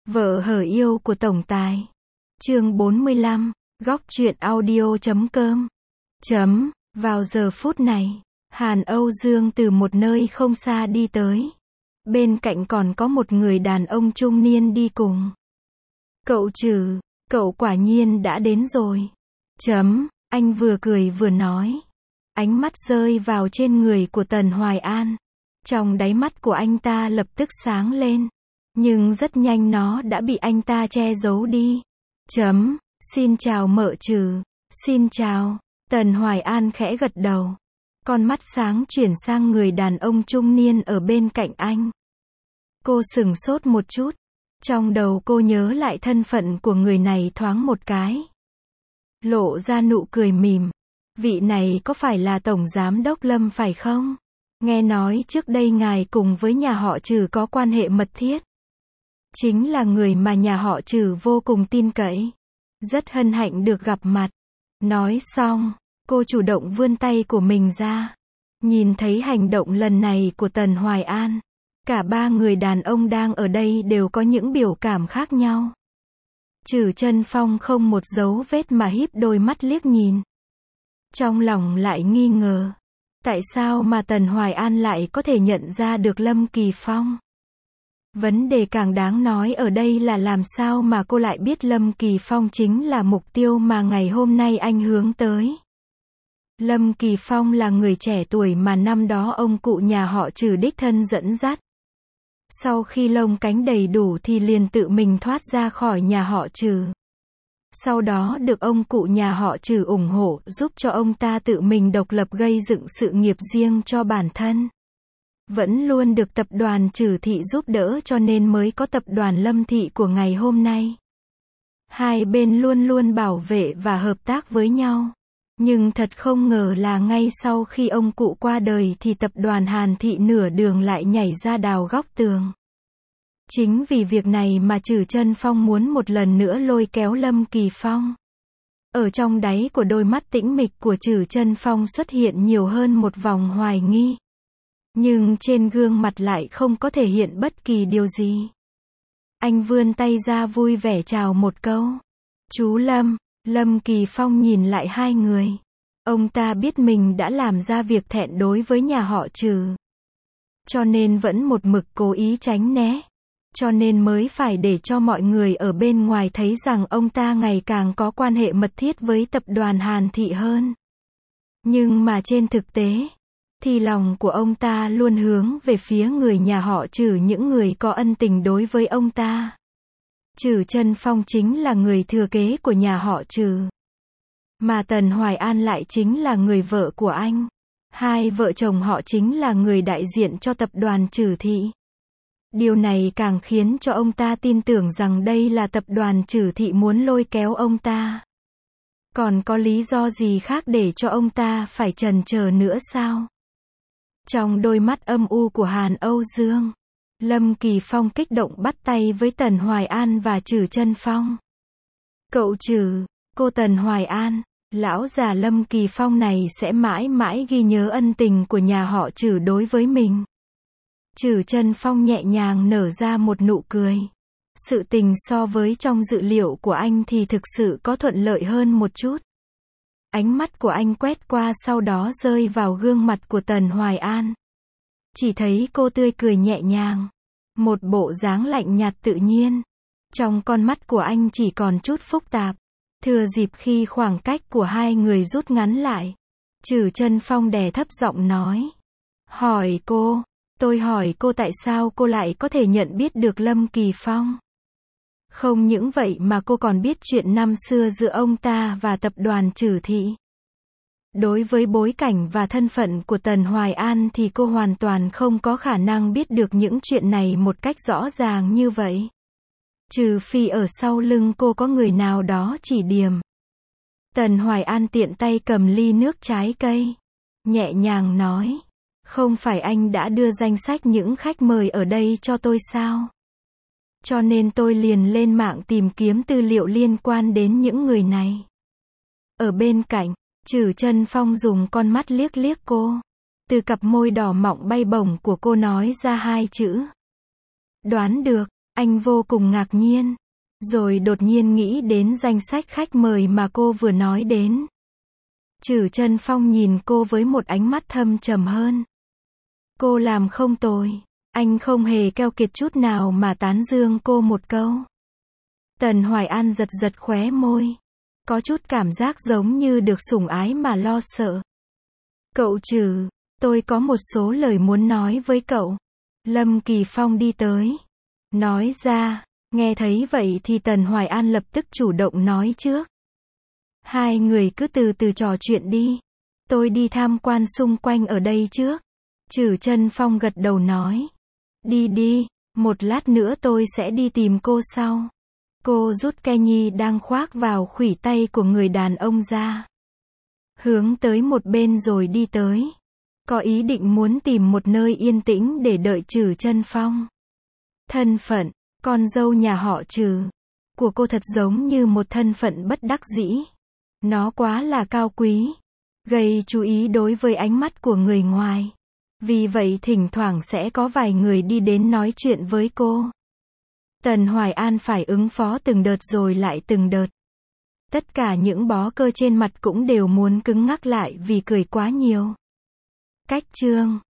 Vợ hở yêu của tổng tài. Chương 45, góc truyện audio.com. Vào giờ phút này, Hàn Âu Dương từ một nơi không xa đi tới. Bên cạnh còn có một người đàn ông trung niên đi cùng. Cậu Trừ, cậu quả nhiên đã đến rồi. Anh vừa cười vừa nói. Ánh mắt rơi vào trên người của Tần Hoài An. Trong đáy mắt của anh ta lập tức sáng lên. Nhưng rất nhanh nó đã bị anh ta che giấu đi. Xin chào mợ Trừ. Xin chào. Tần Hoài An khẽ gật đầu. Con mắt sáng chuyển sang người đàn ông trung niên ở bên cạnh anh. Cô sửng sốt một chút. Trong đầu cô nhớ lại thân phận của người này thoáng một cái. Lộ ra nụ cười mỉm. Vị này có phải là Tổng Giám đốc Lâm phải không? Nghe nói trước đây ngài cùng với nhà họ Trừ có quan hệ mật thiết. Chính là người mà nhà họ Trừ vô cùng tin cậy. Rất hân hạnh được gặp mặt. Nói xong, cô chủ động vươn tay của mình ra. Nhìn thấy hành động lần này của Tần Hoài An, cả ba người đàn ông đang ở đây đều có những biểu cảm khác nhau. Trừ Chân Phong không một dấu vết mà híp đôi mắt liếc nhìn. Trong lòng lại nghi ngờ. Tại sao mà Tần Hoài An lại có thể nhận ra được Lâm Kỳ Phong? Vấn đề càng đáng nói ở đây là làm sao mà cô lại biết Lâm Kỳ Phong chính là mục tiêu mà ngày hôm nay anh hướng tới. Lâm Kỳ Phong là người trẻ tuổi mà năm đó ông cụ nhà họ Trừ đích thân dẫn dắt. Sau khi lông cánh đầy đủ thì liền tự mình thoát ra khỏi nhà họ Trừ. Sau đó được ông cụ nhà họ Trừ ủng hộ, giúp cho ông ta tự mình độc lập gây dựng sự nghiệp riêng cho bản thân. Vẫn luôn được tập đoàn Trừ Thị giúp đỡ cho nên mới có tập đoàn Lâm Thị của ngày hôm nay. Hai bên luôn luôn bảo vệ và hợp tác với nhau. Nhưng thật không ngờ là ngay sau khi ông cụ qua đời thì tập đoàn Hàn Thị nửa đường lại nhảy ra đào góc tường. Chính vì việc này mà Trừ Chân Phong muốn một lần nữa lôi kéo Lâm Kỳ Phong. Ở trong đáy của đôi mắt tĩnh mịch của Trừ Chân Phong xuất hiện nhiều hơn một vòng hoài nghi. Nhưng trên gương mặt lại không có thể hiện bất kỳ điều gì. Anh vươn tay ra vui vẻ chào một câu. Chú Lâm. Lâm Kỳ Phong nhìn lại hai người. Ông ta biết mình đã làm ra việc thẹn đối với nhà họ Trừ. Cho nên vẫn một mực cố ý tránh né. Cho nên mới phải để cho mọi người ở bên ngoài thấy rằng ông ta ngày càng có quan hệ mật thiết với tập đoàn Hàn Thị hơn. Nhưng mà trên thực tế, thì lòng của ông ta luôn hướng về phía người nhà họ Trừ, những người có ân tình đối với ông ta. Trừ Chân Phong chính là người thừa kế của nhà họ Trừ. Mà Tần Hoài An lại chính là người vợ của anh. Hai vợ chồng họ chính là người đại diện cho tập đoàn Trừ Thị. Điều này càng khiến cho ông ta tin tưởng rằng đây là tập đoàn Trừ Thị muốn lôi kéo ông ta. Còn có lý do gì khác để cho ông ta phải chần chờ nữa sao? Trong đôi mắt âm u của Hàn Âu Dương, Lâm Kỳ Phong kích động bắt tay với Tần Hoài An và Trừ Chân Phong. Cậu Trừ, cô Tần Hoài An, lão già Lâm Kỳ Phong này sẽ mãi mãi ghi nhớ ân tình của nhà họ Trừ đối với mình. Trừ Chân Phong nhẹ nhàng nở ra một nụ cười. Sự tình so với trong dự liệu của anh thì thực sự có thuận lợi hơn một chút. Ánh mắt của anh quét qua sau đó rơi vào gương mặt của Tần Hoài An. Chỉ thấy cô tươi cười nhẹ nhàng. Một bộ dáng lạnh nhạt tự nhiên. Trong con mắt của anh chỉ còn chút phức tạp. Thừa dịp khi khoảng cách của hai người rút ngắn lại, Trừ Chân Phong đè thấp giọng nói. Tôi hỏi cô tại sao cô lại có thể nhận biết được Lâm Kỳ Phong? Không những vậy mà cô còn biết chuyện năm xưa giữa ông ta và tập đoàn Trừ Thị. Đối với bối cảnh và thân phận của Tần Hoài An thì cô hoàn toàn không có khả năng biết được những chuyện này một cách rõ ràng như vậy. Trừ phi ở sau lưng cô có người nào đó chỉ điểm. Tần Hoài An tiện tay cầm ly nước trái cây. Nhẹ nhàng nói. Không phải anh đã đưa danh sách những khách mời ở đây cho tôi sao? Cho nên tôi liền lên mạng tìm kiếm tư liệu liên quan đến những người này. Ở bên cạnh, Trừ Chân Phong dùng con mắt liếc liếc cô. Từ cặp môi đỏ mọng bay bổng của cô nói ra hai chữ. Đoán được. Anh vô cùng ngạc nhiên. Rồi đột nhiên nghĩ đến danh sách khách mời mà cô vừa nói đến. Trử Chân Phong nhìn cô với một ánh mắt thâm trầm hơn. Cô làm không tồi. Anh không hề keo kiệt chút nào mà tán dương cô một câu. Tần Hoài An giật giật khóe môi. Có chút cảm giác giống như được sủng ái mà lo sợ. Cậu Trử, tôi có một số lời muốn nói với cậu. Lâm Kỳ Phong đi tới. Nói ra, nghe thấy vậy thì Tần Hoài An lập tức chủ động nói trước. Hai người cứ từ từ trò chuyện đi. Tôi đi tham quan xung quanh ở đây trước. Trử Chân Phong gật đầu nói. Đi đi, một lát nữa tôi sẽ đi tìm cô sau. Cô rút cây nhi đang khoác vào khuỷu tay của người đàn ông ra. Hướng tới một bên rồi đi tới. Có ý định muốn tìm một nơi yên tĩnh để đợi Trử Chân Phong. Thân phận, con dâu nhà họ Trử, của cô thật giống như một thân phận bất đắc dĩ. Nó quá là cao quý, gây chú ý đối với ánh mắt của người ngoài. Vì vậy thỉnh thoảng sẽ có vài người đi đến nói chuyện với cô. Tần Hoài An phải ứng phó từng đợt rồi lại từng đợt. Tất cả những bó cơ trên mặt cũng đều muốn cứng ngắc lại vì cười quá nhiều. Cách chương